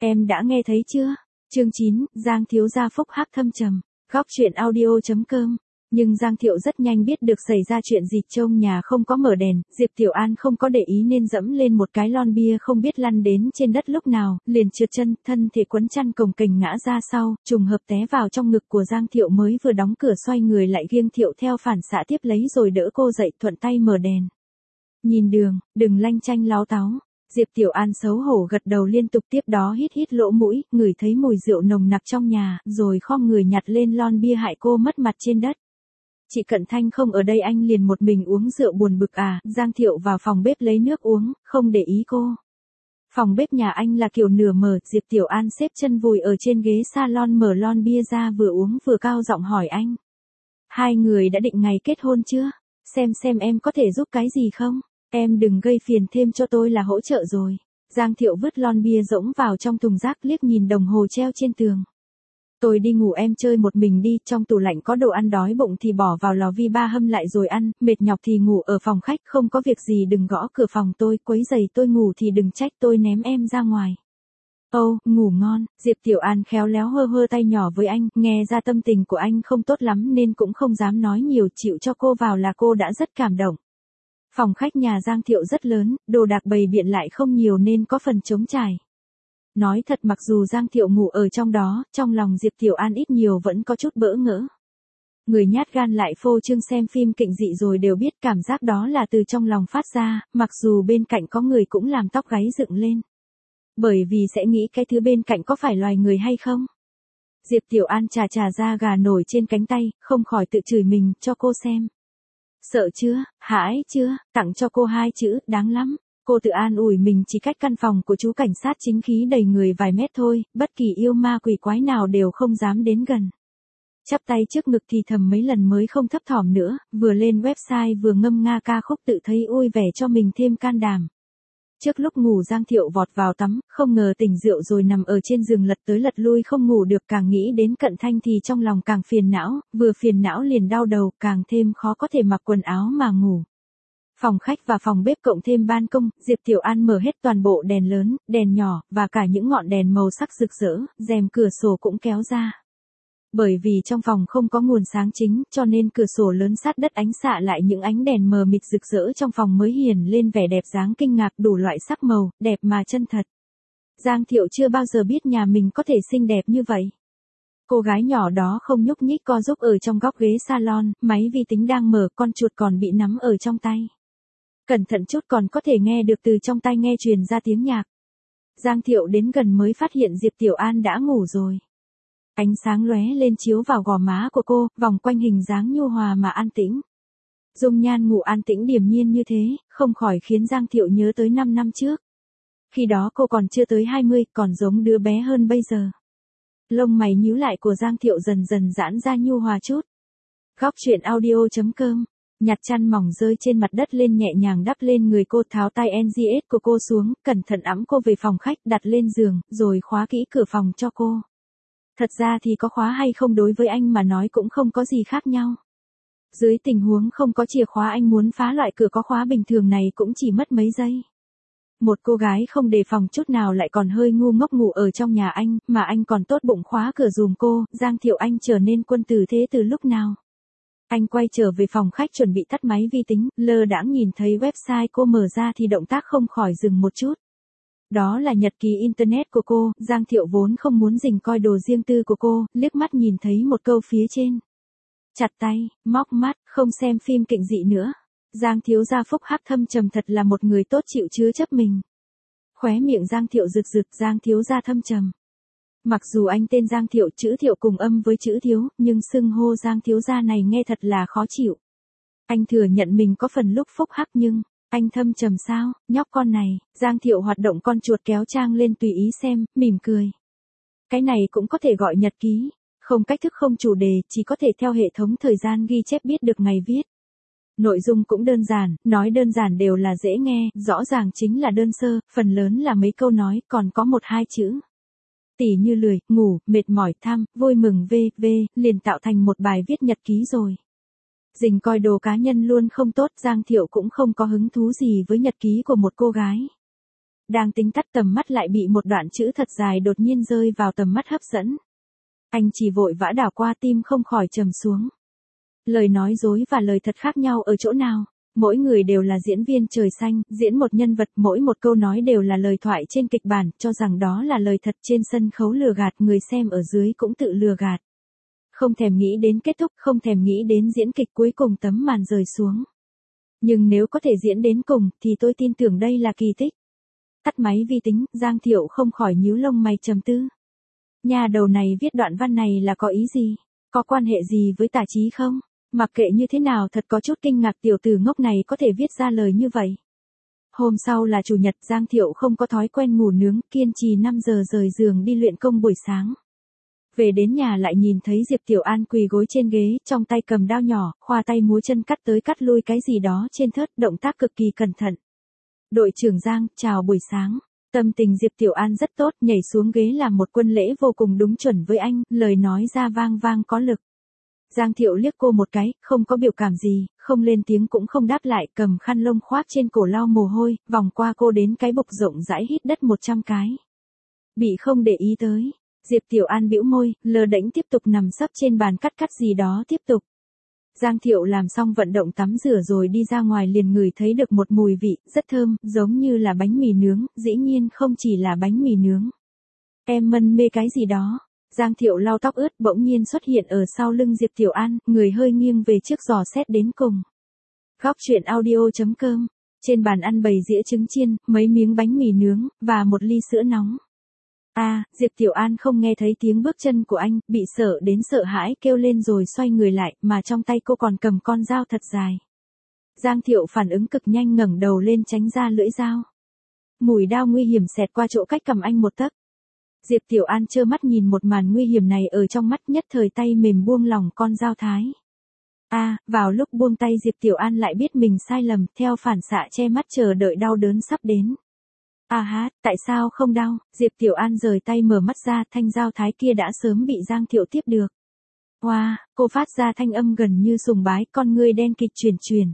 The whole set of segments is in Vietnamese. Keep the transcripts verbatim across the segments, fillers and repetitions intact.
Em đã nghe thấy chưa? Chương chín, Giang thiếu gia phúc hắc thâm trầm. Góc truyện audio chấm com. Nhưng Giang Thiệu rất nhanh biết được xảy ra chuyện gì, trông nhà không có mở đèn, Diệp Tiểu An không có để ý nên dẫm lên một cái lon bia không biết lăn đến trên đất lúc nào, liền trượt chân, thân thể quấn chăn cồng kềnh ngã ra sau, trùng hợp té vào trong ngực của Giang Thiệu mới vừa đóng cửa, xoay người lại nghiêng Thiệu theo phản xạ tiếp lấy rồi đỡ cô dậy, thuận tay mở đèn. Nhìn đường, đừng lanh chanh láo táo. Diệp Tiểu An xấu hổ gật đầu liên tục, tiếp đó hít hít lỗ mũi, ngửi thấy mùi rượu nồng nặc trong nhà, rồi khom người nhặt lên lon bia hại cô mất mặt trên đất. Chị Cận Thanh không ở đây, anh liền một mình uống rượu buồn bực à? Giang Thiệu vào phòng bếp lấy nước uống, không để ý cô. Phòng bếp nhà anh là kiểu nửa mở, Diệp Tiểu An xếp chân vùi ở trên ghế salon mở lon bia ra vừa uống vừa cao giọng hỏi anh. Hai người đã định ngày kết hôn chưa? Xem xem em có thể giúp cái gì không? Em đừng gây phiền thêm cho tôi là hỗ trợ rồi. Giang Thiệu vứt lon bia rỗng vào trong thùng rác, liếc nhìn đồng hồ treo trên tường. Tôi đi ngủ, em chơi một mình đi, trong tủ lạnh có đồ ăn, đói bụng thì bỏ vào lò vi ba hâm lại rồi ăn, mệt nhọc thì ngủ ở phòng khách, không có việc gì đừng gõ cửa phòng tôi, quấy giày tôi ngủ thì đừng trách tôi ném em ra ngoài. Âu, oh, ngủ ngon. Diệp Tiểu An khéo léo hơ hơ tay nhỏ với anh, nghe ra tâm tình của anh không tốt lắm nên cũng không dám nói nhiều, chịu cho cô vào là cô đã rất cảm động. Phòng khách nhà Giang Thiệu rất lớn, đồ đạc bày biện lại không nhiều nên có phần trống trải. Nói thật, mặc dù Giang Thiệu ngủ ở trong đó, trong lòng Diệp Tiểu An ít nhiều vẫn có chút bỡ ngỡ. Người nhát gan lại phô trương xem phim kinh dị rồi đều biết cảm giác đó là từ trong lòng phát ra, mặc dù bên cạnh có người cũng làm tóc gáy dựng lên. Bởi vì sẽ nghĩ cái thứ bên cạnh có phải loài người hay không. Diệp Tiểu An chà chà da gà nổi trên cánh tay, không khỏi tự chửi mình, cho cô xem. Sợ chưa, hãi chưa, tặng cho cô hai chữ, đáng lắm. Cô tự an ủi mình, chỉ cách căn phòng của chú cảnh sát chính khí đầy người vài mét thôi, bất kỳ yêu ma quỷ quái nào đều không dám đến gần. Chắp tay trước ngực thì thầm mấy lần mới không thấp thỏm nữa, vừa lên website vừa ngâm nga ca khúc tự thấy ôi vẻ cho mình thêm can đảm. Trước lúc ngủ Giang Thiệu vọt vào tắm, không ngờ tỉnh rượu rồi nằm ở trên giường lật tới lật lui không ngủ được, càng nghĩ đến Cận Thanh thì trong lòng càng phiền não, vừa phiền não liền đau đầu, càng thêm khó có thể mặc quần áo mà ngủ. Phòng khách và phòng bếp cộng thêm ban công, Diệp Tiểu An mở hết toàn bộ đèn lớn, đèn nhỏ, và cả những ngọn đèn màu sắc rực rỡ, rèm cửa sổ cũng kéo ra. Bởi vì trong phòng không có nguồn sáng chính, cho nên cửa sổ lớn sát đất ánh xạ lại những ánh đèn mờ mịt rực rỡ trong phòng mới hiển lên vẻ đẹp dáng kinh ngạc, đủ loại sắc màu, đẹp mà chân thật. Giang Thiệu chưa bao giờ biết nhà mình có thể xinh đẹp như vậy. Cô gái nhỏ đó không nhúc nhích co giúp ở trong góc ghế salon, máy vi tính đang mở, con chuột còn bị nắm ở trong tay. Cẩn thận chút còn có thể nghe được từ trong tai nghe truyền ra tiếng nhạc. Giang Thiệu đến gần mới phát hiện Diệp Tiểu An đã ngủ rồi. Ánh sáng lóe lên chiếu vào gò má của cô, vòng quanh hình dáng nhu hòa mà an tĩnh. Dung nhan ngủ an tĩnh điềm nhiên như thế, không khỏi khiến Giang Thiệu nhớ tới năm năm trước. Khi đó cô còn chưa tới hai mươi, còn giống đứa bé hơn bây giờ. Lông mày nhíu lại của Giang Thiệu dần dần giãn ra nhu hòa chút. Góc truyện audio chấm com. Nhặt chăn mỏng rơi trên mặt đất lên, nhẹ nhàng đắp lên người cô, tháo tay en giê ét của cô xuống, cẩn thận ẵm cô về phòng khách, đặt lên giường, rồi khóa kỹ cửa phòng cho cô. Thật ra thì có khóa hay không đối với anh mà nói cũng không có gì khác nhau. Dưới tình huống không có chìa khóa, anh muốn phá loại cửa có khóa bình thường này cũng chỉ mất mấy giây. Một cô gái không đề phòng chút nào lại còn hơi ngu ngốc ngủ ở trong nhà anh, mà anh còn tốt bụng khóa cửa giùm cô. Giang Thiệu, anh trở nên quân tử thế từ lúc nào? Anh quay trở về phòng khách chuẩn bị tắt máy vi tính, lơ đãng nhìn thấy website cô mở ra thì động tác không khỏi dừng một chút. Đó là nhật ký internet của cô. Giang Thiệu vốn không muốn rình coi đồ riêng tư của cô, liếc mắt nhìn thấy một câu phía trên. Chặt tay, móc mắt, không xem phim kinh dị nữa. Giang thiếu gia phúc hắc thâm trầm, thật là một người tốt chịu chứa chấp mình. Khóe miệng Giang Thiệu rực rực, Giang thiếu gia thâm trầm. Mặc dù anh tên Giang Thiệu, chữ Thiệu cùng âm với chữ thiếu, nhưng xưng hô Giang thiếu gia này nghe thật là khó chịu. Anh thừa nhận mình có phần lúc phúc hắc nhưng, anh thâm trầm sao, nhóc con này. Giang Thiệu hoạt động con chuột kéo trang lên tùy ý xem, mỉm cười. Cái này cũng có thể gọi nhật ký, không cách thức không chủ đề, chỉ có thể theo hệ thống thời gian ghi chép biết được ngày viết. Nội dung cũng đơn giản, nói đơn giản đều là dễ nghe, rõ ràng chính là đơn sơ, phần lớn là mấy câu nói, còn có một hai chữ. Tỉ như lười, ngủ, mệt mỏi, tham, vui mừng vê vê, liền tạo thành một bài viết nhật ký rồi. Dình coi đồ cá nhân luôn không tốt, Giang Thiệu cũng không có hứng thú gì với nhật ký của một cô gái. Đang tính tắt tầm mắt lại bị một đoạn chữ thật dài đột nhiên rơi vào tầm mắt hấp dẫn. Anh chỉ vội vã đảo qua, tim không khỏi trầm xuống. Lời nói dối và lời thật khác nhau ở chỗ nào? Mỗi người đều là diễn viên trời xanh, diễn một nhân vật, mỗi một câu nói đều là lời thoại trên kịch bản, cho rằng đó là lời thật trên sân khấu lừa gạt, người xem ở dưới cũng tự lừa gạt. Không thèm nghĩ đến kết thúc, không thèm nghĩ đến diễn kịch cuối cùng tấm màn rời xuống. Nhưng nếu có thể diễn đến cùng, thì tôi tin tưởng đây là kỳ tích. Tắt máy vi tính, Giang Thiệu không khỏi nhíu lông mày trầm tư. Nhà đầu này viết đoạn văn này là có ý gì? Có quan hệ gì với tả chí không? Mặc kệ như thế nào, thật có chút kinh ngạc tiểu tử ngốc này có thể viết ra lời như vậy. Hôm sau là chủ nhật, Giang Thiệu không có thói quen ngủ nướng, kiên trì năm giờ rời giường đi luyện công buổi sáng. Về đến nhà lại nhìn thấy Diệp Tiểu An quỳ gối trên ghế, trong tay cầm dao nhỏ, khoa tay múa chân cắt tới cắt lui cái gì đó trên thớt, động tác cực kỳ cẩn thận. Đội trưởng Giang, chào buổi sáng. Tâm tình Diệp Tiểu An rất tốt, nhảy xuống ghế làm một quân lễ vô cùng đúng chuẩn với anh, lời nói ra vang vang có lực. Giang Thiệu liếc cô một cái, không có biểu cảm gì, không lên tiếng cũng không đáp lại, cầm khăn lông khoác trên cổ lau mồ hôi, vòng qua cô đến cái bục rộng rãi hít đất một trăm cái. Bị không để ý tới, Diệp Tiểu An bĩu môi, lơ đễnh tiếp tục nằm sấp trên bàn cắt cắt gì đó tiếp tục. Giang Thiệu làm xong vận động tắm rửa rồi đi ra ngoài liền ngửi thấy được một mùi vị, rất thơm, giống như là bánh mì nướng, dĩ nhiên không chỉ là bánh mì nướng. Em mân mê cái gì đó. Giang Thiệu lau tóc ướt bỗng nhiên xuất hiện ở sau lưng Diệp Tiểu An, người hơi nghiêng về trước dò xét đến cùng. Góc truyện audio chấm com, trên bàn ăn bày dĩa trứng chiên, mấy miếng bánh mì nướng, và một ly sữa nóng. À, Diệp Tiểu An không nghe thấy tiếng bước chân của anh, bị sợ đến sợ hãi kêu lên rồi xoay người lại, mà trong tay cô còn cầm con dao thật dài. Giang Thiệu phản ứng cực nhanh ngẩng đầu lên tránh ra lưỡi dao. Mùi dao nguy hiểm xẹt qua chỗ cách cầm anh một tấc. Diệp Tiểu An trơ mắt nhìn một màn nguy hiểm này ở trong mắt, nhất thời tay mềm buông lỏng con dao thái. À, vào lúc buông tay Diệp Tiểu An lại biết mình sai lầm, theo phản xạ che mắt chờ đợi đau đớn sắp đến. À há, tại sao không đau? Diệp Tiểu An rời tay mở mắt ra, thanh dao thái kia đã sớm bị Giang Thiệu tiếp được. Wow, cô phát ra thanh âm gần như sùng bái, con ngươi đen kịch chuyển chuyển.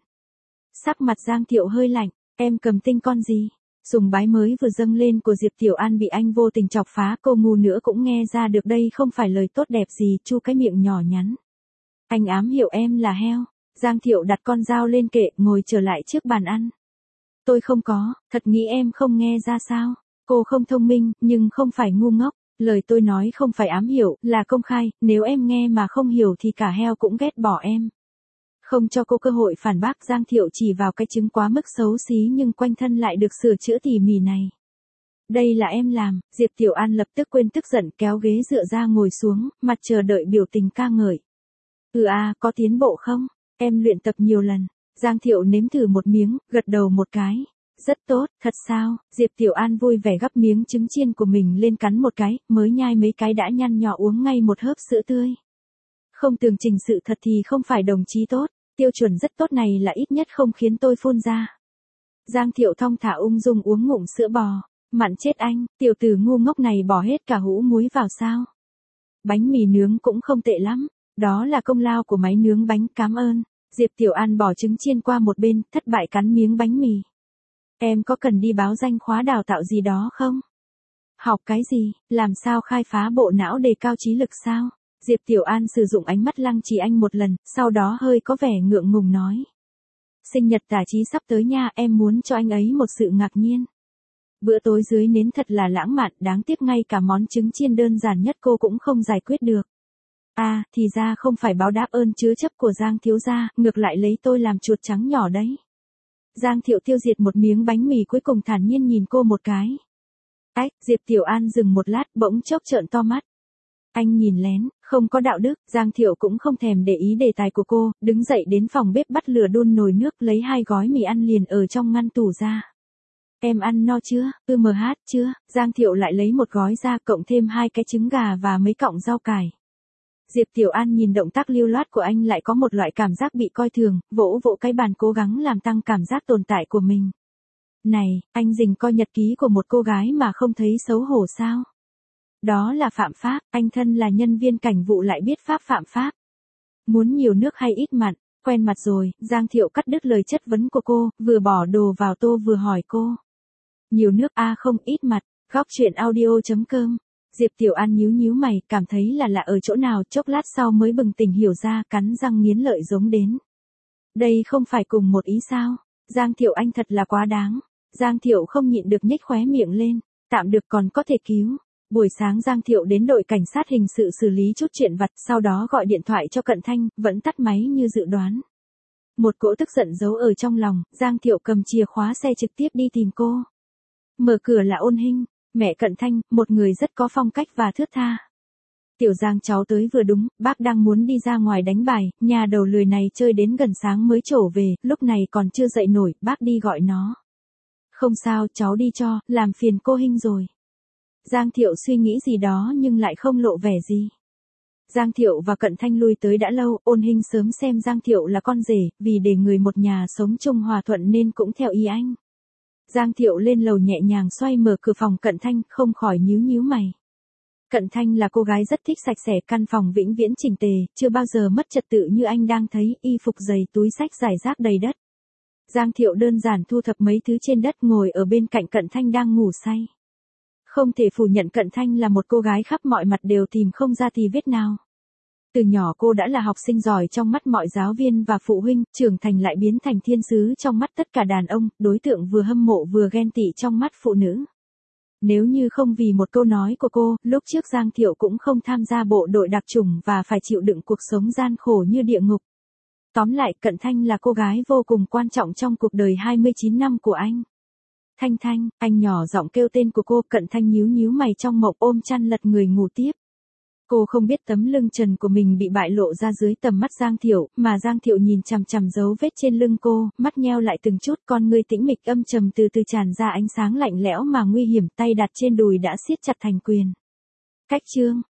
Sắc mặt Giang Thiệu hơi lạnh, em cầm tinh con gì? Sùng bái mới vừa dâng lên của Diệp Tiểu An bị anh vô tình chọc phá, cô ngu nữa cũng nghe ra được đây không phải lời tốt đẹp gì, chu cái miệng nhỏ nhắn. Anh ám hiệu em là heo. Giang Thiệu đặt con dao lên kệ, ngồi trở lại trước bàn ăn. Tôi không có, thật nghĩ em không nghe ra sao? Cô không thông minh, nhưng không phải ngu ngốc. Lời tôi nói không phải ám hiệu, là công khai, nếu em nghe mà không hiểu thì cả heo cũng ghét bỏ em. Không cho cô cơ hội phản bác, Giang Thiệu chỉ vào cái trứng quá mức xấu xí nhưng quanh thân lại được sửa chữa tỉ mỉ này. Đây là em làm. Diệp Tiểu An lập tức quên tức giận, kéo ghế dựa ra ngồi xuống, mặt chờ đợi biểu tình ca ngợi. Ừ à, có tiến bộ không? Em luyện tập nhiều lần. Giang Thiệu nếm thử một miếng, gật đầu một cái. Rất tốt, thật sao? Diệp Tiểu An vui vẻ gắp miếng trứng chiên của mình lên cắn một cái, mới nhai mấy cái đã nhăn nhọ uống ngay một hớp sữa tươi. Không tường trình sự thật thì không phải đồng chí tốt, tiêu chuẩn rất tốt này là ít nhất không khiến tôi phun ra. Giang Thiệu thong thả ung dung uống ngụm sữa bò. Mặn chết anh, tiểu tử ngu ngốc này bỏ hết cả hũ muối vào sao? Bánh mì nướng cũng không tệ lắm, đó là công lao của máy nướng bánh, cảm ơn. Diệp Tiểu An bỏ trứng chiên qua một bên, thất bại cắn miếng bánh mì. Em có cần đi báo danh khóa đào tạo gì đó không? Học cái gì, làm sao khai phá bộ não đề cao trí lực sao? Diệp Tiểu An sử dụng ánh mắt lăng trì anh một lần, sau đó hơi có vẻ ngượng ngùng nói. Sinh nhật Tả Chí sắp tới nha, em muốn cho anh ấy một sự ngạc nhiên. Bữa tối dưới nến thật là lãng mạn, đáng tiếc ngay cả món trứng chiên đơn giản nhất cô cũng không giải quyết được. À, thì ra không phải báo đáp ơn chứa chấp của Giang thiếu gia, ngược lại lấy tôi làm chuột trắng nhỏ đấy. Giang Thiệu tiêu diệt một miếng bánh mì cuối cùng thản nhiên nhìn cô một cái. Ách, Diệp Tiểu An dừng một lát bỗng chốc trợn to mắt. Anh nhìn lén, không có đạo đức, Giang Thiệu cũng không thèm để ý đề tài của cô, đứng dậy đến phòng bếp bắt lửa đun nồi nước lấy hai gói mì ăn liền ở trong ngăn tủ ra. Em ăn no chưa, ư mh chưa, Giang Thiệu lại lấy một gói ra cộng thêm hai cái trứng gà và mấy cọng rau cải. Diệp Tiểu An nhìn động tác lưu loát của anh lại có một loại cảm giác bị coi thường, vỗ vỗ cái bàn cố gắng làm tăng cảm giác tồn tại của mình. Này, anh dình coi nhật ký của một cô gái mà không thấy xấu hổ sao? Đó là phạm pháp, anh thân là nhân viên cảnh vụ lại biết pháp phạm pháp. Muốn nhiều nước hay ít mặn, quen mặt rồi, Giang Thiệu cắt đứt lời chất vấn của cô, vừa bỏ đồ vào tô vừa hỏi cô. Nhiều nước a không ít mặt, góc chuyện audio.com. Diệp Tiểu An nhíu nhíu mày, cảm thấy là lạ ở chỗ nào, chốc lát sau mới bừng tỉnh hiểu ra, cắn răng nghiến lợi giống đến. Đây không phải cùng một ý sao? Giang Thiệu anh thật là quá đáng. Giang Thiệu không nhịn được nhếch khóe miệng lên, tạm được còn có thể cứu. Buổi sáng Giang Thiệu đến đội cảnh sát hình sự xử lý chút chuyện vặt, sau đó gọi điện thoại cho Cận Thanh, vẫn tắt máy như dự đoán. Một cỗ tức giận giấu ở trong lòng, Giang Thiệu cầm chìa khóa xe trực tiếp đi tìm cô. Mở cửa là Ôn Hinh, mẹ Cận Thanh, một người rất có phong cách và thướt tha. Tiểu Giang cháu tới vừa đúng, bác đang muốn đi ra ngoài đánh bài, nhà đầu lười này chơi đến gần sáng mới trổ về, lúc này còn chưa dậy nổi, bác đi gọi nó. Không sao, cháu đi cho, làm phiền cô Hinh rồi. Giang Thiệu suy nghĩ gì đó nhưng lại không lộ vẻ gì. Giang Thiệu và Cận Thanh lui tới đã lâu, Ôn Hinh sớm xem Giang Thiệu là con rể, vì để người một nhà sống chung hòa thuận nên cũng theo ý anh. Giang Thiệu lên lầu nhẹ nhàng xoay mở cửa phòng Cận Thanh, không khỏi nhíu nhíu mày. Cận Thanh là cô gái rất thích sạch sẽ, căn phòng vĩnh viễn chỉnh tề, chưa bao giờ mất trật tự như anh đang thấy, y phục giày túi xách rải rác đầy đất. Giang Thiệu đơn giản thu thập mấy thứ trên đất, ngồi ở bên cạnh Cận Thanh đang ngủ say. Không thể phủ nhận Cận Thanh là một cô gái khắp mọi mặt đều tìm không ra tì vết nào. Từ nhỏ cô đã là học sinh giỏi trong mắt mọi giáo viên và phụ huynh, trưởng thành lại biến thành thiên sứ trong mắt tất cả đàn ông, đối tượng vừa hâm mộ vừa ghen tị trong mắt phụ nữ. Nếu như không vì một câu nói của cô, lúc trước Giang Thiệu cũng không tham gia bộ đội đặc chủng và phải chịu đựng cuộc sống gian khổ như địa ngục. Tóm lại, Cận Thanh là cô gái vô cùng quan trọng trong cuộc đời hai mươi chín năm của anh. Thanh Thanh, anh nhỏ giọng kêu tên của cô, Cận Thanh nhíu nhíu mày trong mộng, ôm chăn lật người ngủ tiếp. Cô không biết tấm lưng trần của mình bị bại lộ ra dưới tầm mắt Giang Thiệu, mà Giang Thiệu nhìn chằm chằm dấu vết trên lưng cô, mắt nheo lại từng chút, con ngươi tĩnh mịch âm trầm từ từ tràn ra ánh sáng lạnh lẽo mà nguy hiểm, tay đặt trên đùi đã siết chặt thành quyền. Cách chương